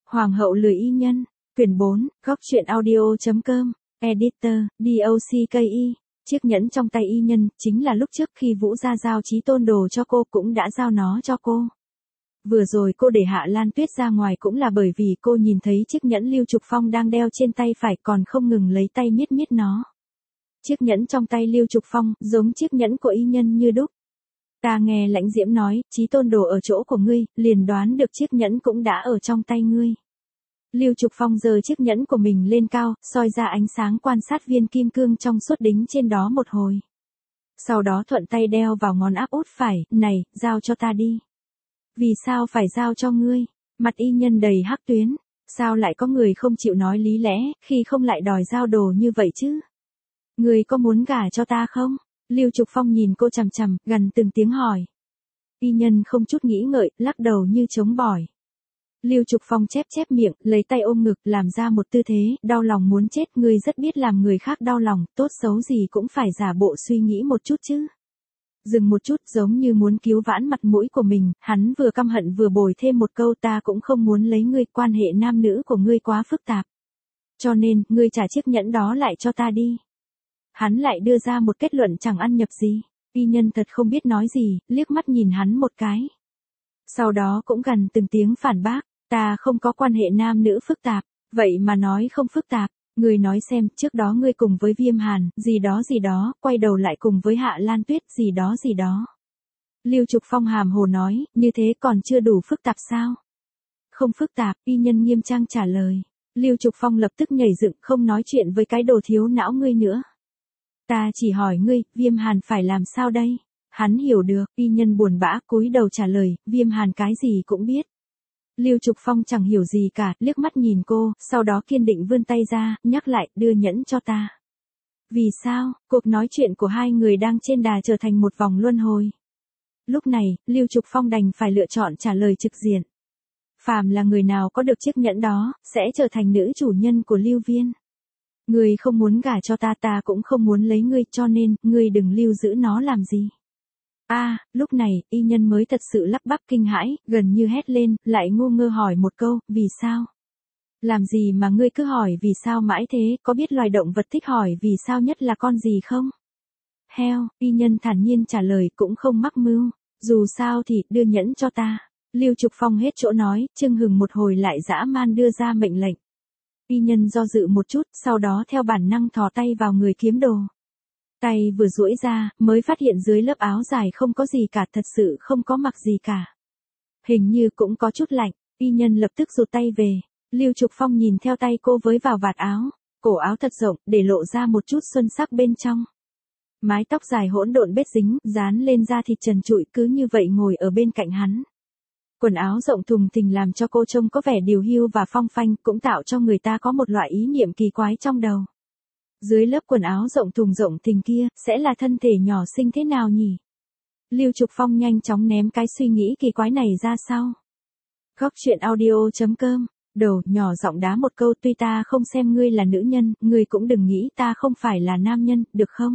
Hoàng hậu lười y nhân, quyển 4, góc truyện audio.com, editor, DOCKI. Chiếc nhẫn trong tay y nhân, chính là lúc trước khi Vũ gia giao Chí Tôn đồ cho cô cũng đã giao nó cho cô. Vừa rồi cô để Hạ Lan Tuyết ra ngoài cũng là bởi vì cô nhìn thấy chiếc nhẫn Lưu Trục Phong đang đeo trên tay phải còn không ngừng lấy tay miết miết nó. Chiếc nhẫn trong tay Lưu Trục Phong, giống chiếc nhẫn của y nhân như đúc. Ta nghe Lãnh Diễm nói, Chí Tôn đồ ở chỗ của ngươi, liền đoán được chiếc nhẫn cũng đã ở trong tay ngươi. Lưu Trục Phong giơ chiếc nhẫn của mình lên cao, soi ra ánh sáng quan sát viên kim cương trong suốt đính trên đó một hồi. Sau đó thuận tay đeo vào ngón áp út phải, này, giao cho ta đi. Vì sao phải giao cho ngươi? Mặt y nhân đầy hắc tuyến, sao lại có người không chịu nói lý lẽ, khi không lại đòi giao đồ như vậy chứ? Ngươi có muốn gả cho ta không? Lưu Trục Phong nhìn cô chằm chằm, gần từng tiếng hỏi. Y nhân không chút nghĩ ngợi, lắc đầu như chống bỏi. Lưu Trục Phong chép chép miệng, lấy tay ôm ngực, làm ra một tư thế, đau lòng muốn chết, ngươi rất biết làm người khác đau lòng, tốt xấu gì cũng phải giả bộ suy nghĩ một chút chứ. Dừng một chút giống như muốn cứu vãn mặt mũi của mình, hắn vừa căm hận vừa bồi thêm một câu ta cũng không muốn lấy ngươi, quan hệ nam nữ của ngươi quá phức tạp. Cho nên, ngươi trả chiếc nhẫn đó lại cho ta đi. Hắn lại đưa ra một kết luận chẳng ăn nhập gì, y nhân thật không biết nói gì, liếc mắt nhìn hắn một cái. Sau đó cũng gần từng tiếng phản bác, ta không có quan hệ nam nữ phức tạp, vậy mà nói không phức tạp, ngươi nói xem, trước đó ngươi cùng với Viêm Hàn, gì đó, quay đầu lại cùng với Hạ Lan Tuyết, gì đó. Lưu Trục Phong hàm hồ nói, như thế còn chưa đủ phức tạp sao? Không phức tạp, y nhân nghiêm trang trả lời. Lưu Trục Phong lập tức nhảy dựng, không nói chuyện với cái đồ thiếu não ngươi nữa. Ta chỉ hỏi ngươi, Viêm Hàn phải làm sao đây? Hắn hiểu được, y nhân buồn bã cúi đầu trả lời, Viêm Hàn cái gì cũng biết. Lưu Trục Phong chẳng hiểu gì cả, liếc mắt nhìn cô, sau đó kiên định vươn tay ra, nhắc lại, đưa nhẫn cho ta. Vì sao? Cuộc nói chuyện của hai người đang trên đà trở thành một vòng luân hồi. Lúc này, Lưu Trục Phong đành phải lựa chọn trả lời trực diện. Phàm là người nào có được chiếc nhẫn đó, sẽ trở thành nữ chủ nhân của Lưu Viên. Ngươi không muốn gả cho ta, ta cũng không muốn lấy ngươi, cho nên, ngươi đừng lưu giữ nó làm gì. Lúc này, y nhân mới thật sự lắp bắp kinh hãi, gần như hét lên, lại ngu ngơ hỏi một câu, vì sao? Làm gì mà ngươi cứ hỏi vì sao mãi thế, có biết loài động vật thích hỏi vì sao nhất là con gì không? Heo, y nhân thản nhiên trả lời cũng không mắc mưu, dù sao thì, đưa nhẫn cho ta. Lưu Trục Phong hết chỗ nói, chưng hừng một hồi lại dã man đưa ra mệnh lệnh. Y nhân do dự một chút, sau đó theo bản năng thò tay vào người kiếm đồ. Tay vừa duỗi ra, mới phát hiện dưới lớp áo dài không có gì cả, thật sự không có mặc gì cả. Hình như cũng có chút lạnh, y nhân lập tức rụt tay về. Lưu Trục Phong nhìn theo tay cô với vào vạt áo, cổ áo thật rộng, để lộ ra một chút xuân sắc bên trong. Mái tóc dài hỗn độn bết dính, dán lên da thịt trần trụi cứ như vậy ngồi ở bên cạnh hắn. Quần áo rộng thùng thình làm cho cô trông có vẻ điều hiu và phong phanh, cũng tạo cho người ta có một loại ý niệm kỳ quái trong đầu. Dưới lớp quần áo rộng thùng kia, sẽ là thân thể nhỏ xinh thế nào nhỉ? Lưu Trục Phong nhanh chóng ném cái suy nghĩ kỳ quái này ra sau. Góc truyện audio.com, đồ nhỏ giọng đá một câu, tuy ta không xem ngươi là nữ nhân, ngươi cũng đừng nghĩ ta không phải là nam nhân, được không?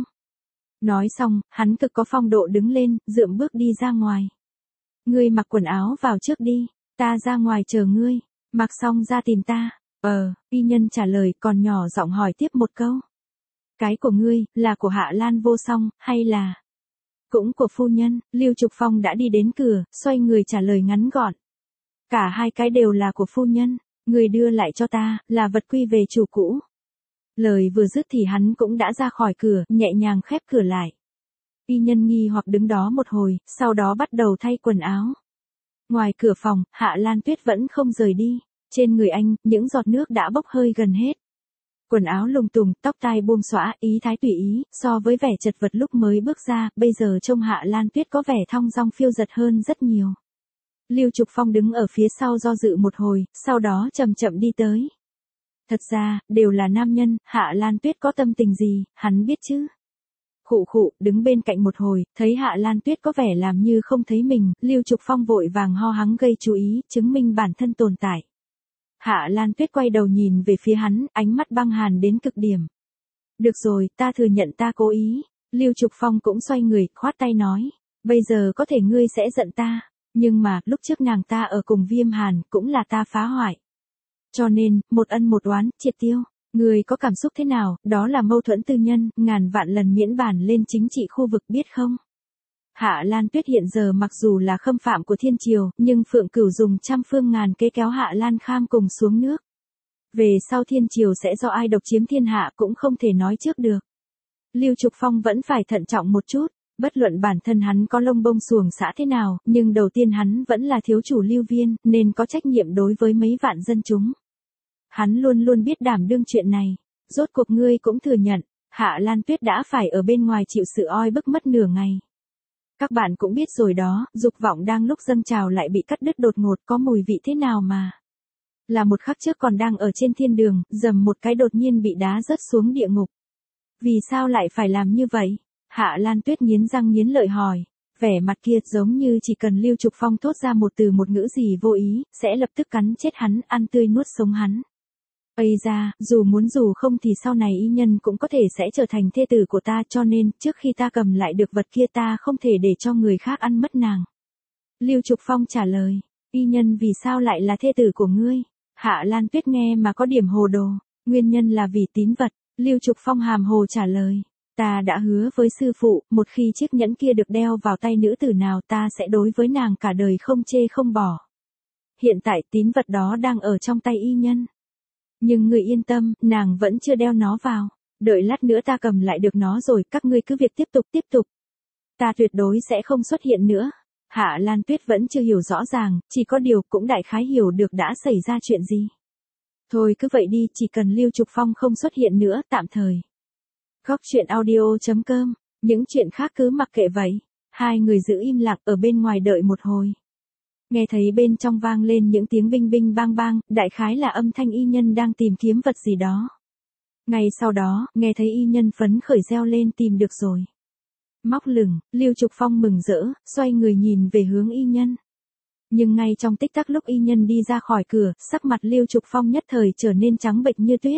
Nói xong, hắn cực có phong độ đứng lên, dượm bước đi ra ngoài. Ngươi mặc quần áo vào trước đi, ta ra ngoài chờ ngươi, mặc xong ra tìm ta. Y nhân trả lời, còn nhỏ giọng hỏi tiếp một câu. Cái của ngươi, là của Hạ Lan Vô Song, hay là cũng của phu nhân? Lưu Trục Phong đã đi đến cửa, xoay người trả lời ngắn gọn. Cả hai cái đều là của phu nhân, người đưa lại cho ta, là vật quy về chủ cũ. Lời vừa dứt thì hắn cũng đã ra khỏi cửa, nhẹ nhàng khép cửa lại. Y nhân nghi hoặc đứng đó một hồi, sau đó bắt đầu thay quần áo. Ngoài cửa phòng, Hạ Lan Tuyết vẫn không rời đi. Trên người anh, những giọt nước đã bốc hơi gần hết. Quần áo lùng tùng, tóc tai buông xõa, ý thái tùy ý, so với vẻ chật vật lúc mới bước ra, bây giờ trông Hạ Lan Tuyết có vẻ thong dong phiêu dật hơn rất nhiều. Lưu Trục Phong đứng ở phía sau do dự một hồi, sau đó chậm chậm đi tới. Thật ra, đều là nam nhân, Hạ Lan Tuyết có tâm tình gì, hắn biết chứ. Khụ, đứng bên cạnh một hồi, thấy Hạ Lan Tuyết có vẻ làm như không thấy mình, Lưu Trục Phong vội vàng ho hắng gây chú ý, chứng minh bản thân tồn tại. Hạ Lan Tuyết quay đầu nhìn về phía hắn, ánh mắt băng hàn đến cực điểm. Được rồi, ta thừa nhận ta cố ý. Lưu Trục Phong cũng xoay người, khoát tay nói. Bây giờ có thể ngươi sẽ giận ta, nhưng mà, lúc trước nàng ta ở cùng Viêm Hàn, cũng là ta phá hoại. Cho nên, một ân một oán, triệt tiêu. Người có cảm xúc thế nào, đó là mâu thuẫn tư nhân, ngàn vạn lần miễn bàn lên chính trị khu vực biết không? Hạ Lan Tuyết hiện giờ mặc dù là khâm phạm của thiên triều, nhưng Phượng Cửu dùng trăm phương ngàn kế kéo Hạ Lan Kham cùng xuống nước. Về sau thiên triều sẽ do ai độc chiếm thiên hạ cũng không thể nói trước được. Lưu Trục Phong vẫn phải thận trọng một chút, bất luận bản thân hắn có lông bông xuồng xã thế nào, nhưng đầu tiên hắn vẫn là thiếu chủ Lưu Viên, nên có trách nhiệm đối với mấy vạn dân chúng. Hắn luôn luôn biết đảm đương chuyện này. Rốt cuộc ngươi cũng thừa nhận, Hạ Lan Tuyết đã phải ở bên ngoài chịu sự oi bức mất nửa ngày. Các bạn cũng biết rồi đó, dục vọng đang lúc dâng trào lại bị cắt đứt đột ngột, có mùi vị thế nào mà. Là một khắc trước còn đang ở trên thiên đường, dầm một cái đột nhiên bị đá rớt xuống địa ngục. Vì sao lại phải làm như vậy? Hạ Lan Tuyết nghiến răng nghiến lợi hỏi. Vẻ mặt kia giống như chỉ cần Lưu Trục Phong thốt ra một từ một ngữ gì vô ý, sẽ lập tức cắn chết hắn, ăn tươi nuốt sống hắn. Ây da, dù muốn dù không thì sau này y nhân cũng có thể sẽ trở thành thê tử của ta, cho nên, trước khi ta cầm lại được vật kia ta không thể để cho người khác ăn mất nàng. Lưu Trục Phong trả lời, y nhân vì sao lại là thê tử của ngươi? Hạ Lan Tuyết nghe mà có điểm hồ đồ, nguyên nhân là vì tín vật. Lưu Trục Phong hàm hồ trả lời, ta đã hứa với sư phụ, một khi chiếc nhẫn kia được đeo vào tay nữ tử nào ta sẽ đối với nàng cả đời không chê không bỏ. Hiện tại tín vật đó đang ở trong tay y nhân. Nhưng người yên tâm, nàng vẫn chưa đeo nó vào. Đợi lát nữa ta cầm lại được nó rồi, các ngươi cứ việc tiếp tục. Ta tuyệt đối sẽ không xuất hiện nữa. Hạ Lan Tuyết vẫn chưa hiểu rõ ràng, chỉ có điều cũng đại khái hiểu được đã xảy ra chuyện gì. Thôi cứ vậy đi, chỉ cần Lưu Trục Phong không xuất hiện nữa, tạm thời. Góc truyện audio.com, những chuyện khác cứ mặc kệ vậy. Hai người giữ im lặng ở bên ngoài đợi một hồi. Nghe thấy bên trong vang lên những tiếng binh binh bang bang, đại khái là âm thanh y nhân đang tìm kiếm vật gì đó. Ngay sau đó, nghe thấy y nhân phấn khởi reo lên tìm được rồi. Móc lửng, Lưu Trục Phong mừng rỡ, xoay người nhìn về hướng y nhân. Nhưng ngay trong tích tắc lúc y nhân đi ra khỏi cửa, sắc mặt Lưu Trục Phong nhất thời trở nên trắng bệch như tuyết.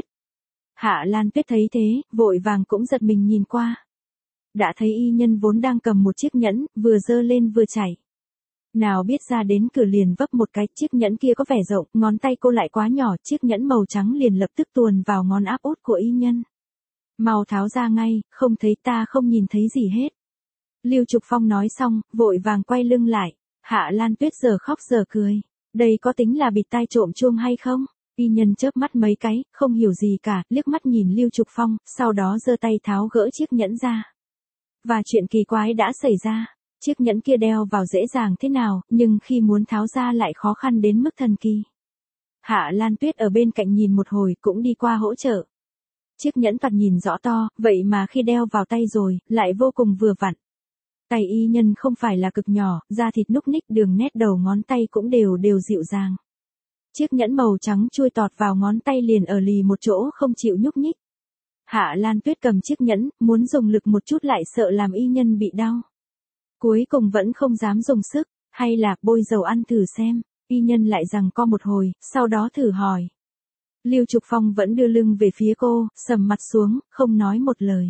Hạ Lan Tuyết thấy thế, vội vàng cũng giật mình nhìn qua. Đã thấy y nhân vốn đang cầm một chiếc nhẫn, vừa giơ lên vừa chảy. Nào biết ra đến cửa liền vấp một cái, chiếc nhẫn kia có vẻ rộng, ngón tay cô lại quá nhỏ, chiếc nhẫn màu trắng liền lập tức tuồn vào ngón áp út của y nhân. Mau tháo ra ngay, không thấy ta không nhìn thấy gì hết. Lưu Trục Phong nói xong, vội vàng quay lưng lại. Hạ Lan Tuyết giờ khóc giờ cười. Đây có tính là bịt tai trộm chuông hay không? Y nhân chớp mắt mấy cái, không hiểu gì cả, liếc mắt nhìn Lưu Trục Phong, sau đó giơ tay tháo gỡ chiếc nhẫn ra. Và chuyện kỳ quái đã xảy ra. Chiếc nhẫn kia đeo vào dễ dàng thế nào, nhưng khi muốn tháo ra lại khó khăn đến mức thần kỳ. Hạ Lan Tuyết ở bên cạnh nhìn một hồi cũng đi qua hỗ trợ. Chiếc nhẫn thoạt nhìn rõ to, vậy mà khi đeo vào tay rồi, lại vô cùng vừa vặn. Tay y nhân không phải là cực nhỏ, da thịt núc ních, đường nét đầu ngón tay cũng đều dịu dàng. Chiếc nhẫn màu trắng chui tọt vào ngón tay liền ở lì một chỗ không chịu nhúc nhích. Hạ Lan Tuyết cầm chiếc nhẫn, muốn dùng lực một chút lại sợ làm y nhân bị đau. Cuối cùng vẫn không dám dùng sức, hay là bôi dầu ăn thử xem. Y nhân lại giằng co một hồi, sau đó thử hỏi. Lưu Trục Phong vẫn đưa lưng về phía cô, sầm mặt xuống, không nói một lời.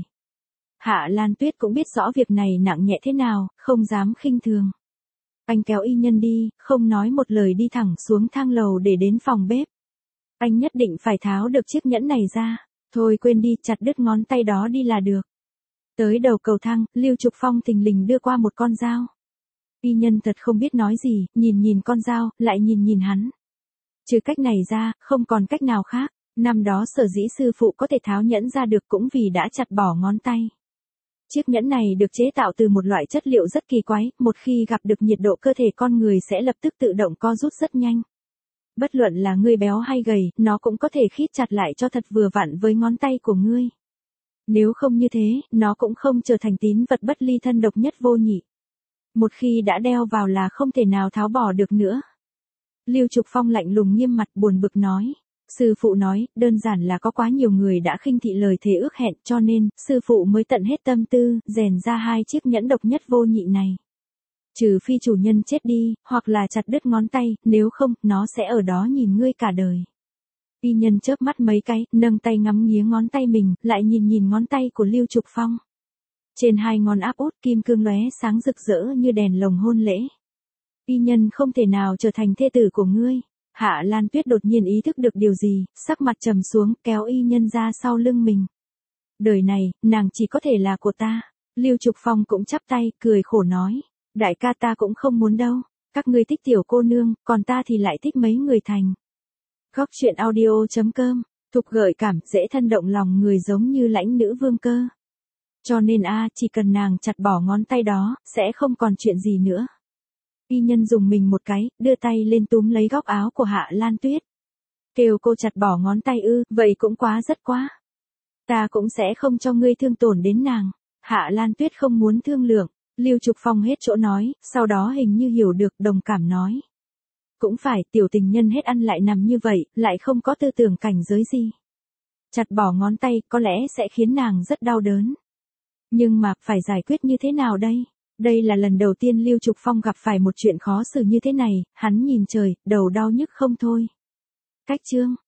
Hạ Lan Tuyết cũng biết rõ việc này nặng nhẹ thế nào, không dám khinh thường. Anh kéo y nhân đi, không nói một lời đi thẳng xuống thang lầu để đến phòng bếp. Anh nhất định phải tháo được chiếc nhẫn này ra. Thôi quên đi, chặt đứt ngón tay đó đi là được. Tới đầu cầu thang, Lưu Trục Phong thình lình đưa qua một con dao. Y nhân thật không biết nói gì, nhìn con dao, lại nhìn hắn. Trừ cách này ra, không còn cách nào khác. Năm đó sở dĩ sư phụ có thể tháo nhẫn ra được cũng vì đã chặt bỏ ngón tay. Chiếc nhẫn này được chế tạo từ một loại chất liệu rất kỳ quái, một khi gặp được nhiệt độ cơ thể con người sẽ lập tức tự động co rút rất nhanh. Bất luận là ngươi béo hay gầy, nó cũng có thể khít chặt lại cho thật vừa vặn với ngón tay của ngươi. Nếu không như thế, nó cũng không trở thành tín vật bất ly thân độc nhất vô nhị. Một khi đã đeo vào là không thể nào tháo bỏ được nữa. Lưu Trục Phong lạnh lùng nghiêm mặt buồn bực nói. Sư phụ nói, đơn giản là có quá nhiều người đã khinh thị lời thề ước hẹn, cho nên, sư phụ mới tận hết tâm tư, rèn ra hai chiếc nhẫn độc nhất vô nhị này. Trừ phi chủ nhân chết đi, hoặc là chặt đứt ngón tay, nếu không, nó sẽ ở đó nhìn ngươi cả đời. Y nhân chớp mắt mấy cái, nâng tay ngắm nghía ngón tay mình, lại nhìn ngón tay của Lưu Trục Phong. Trên hai ngón áp út kim cương lóe sáng rực rỡ như đèn lồng hôn lễ. Y nhân không thể nào trở thành thê tử của ngươi. Hạ Lan Tuyết đột nhiên ý thức được điều gì, sắc mặt trầm xuống, kéo y nhân ra sau lưng mình. Đời này, nàng chỉ có thể là của ta. Lưu Trục Phong cũng chắp tay, cười khổ nói. Đại ca ta cũng không muốn đâu. Các ngươi thích tiểu cô nương, còn ta thì lại thích mấy người thành. Góc truyện audio.com, Thục gợi cảm, dễ thân động lòng người giống như lãnh nữ vương cơ. Cho nên chỉ cần nàng chặt bỏ ngón tay đó, sẽ không còn chuyện gì nữa. Y nhân dùng mình một cái, đưa tay lên túm lấy góc áo của Hạ Lan Tuyết. Kêu cô chặt bỏ ngón tay vậy cũng quá rất quá. Ta cũng sẽ không cho ngươi thương tổn đến nàng. Hạ Lan Tuyết không muốn thương lượng. Lưu Trục Phong hết chỗ nói, sau đó hình như hiểu được, đồng cảm nói. Cũng phải, tiểu tình nhân hết ăn lại nằm như vậy, lại không có tư tưởng cảnh giới gì. Chặt bỏ ngón tay có lẽ sẽ khiến nàng rất đau đớn. Nhưng mà, phải giải quyết như thế nào đây? Đây là lần đầu tiên Lưu Trục Phong gặp phải một chuyện khó xử như thế này, hắn nhìn trời, đầu đau nhức không thôi. Cách chương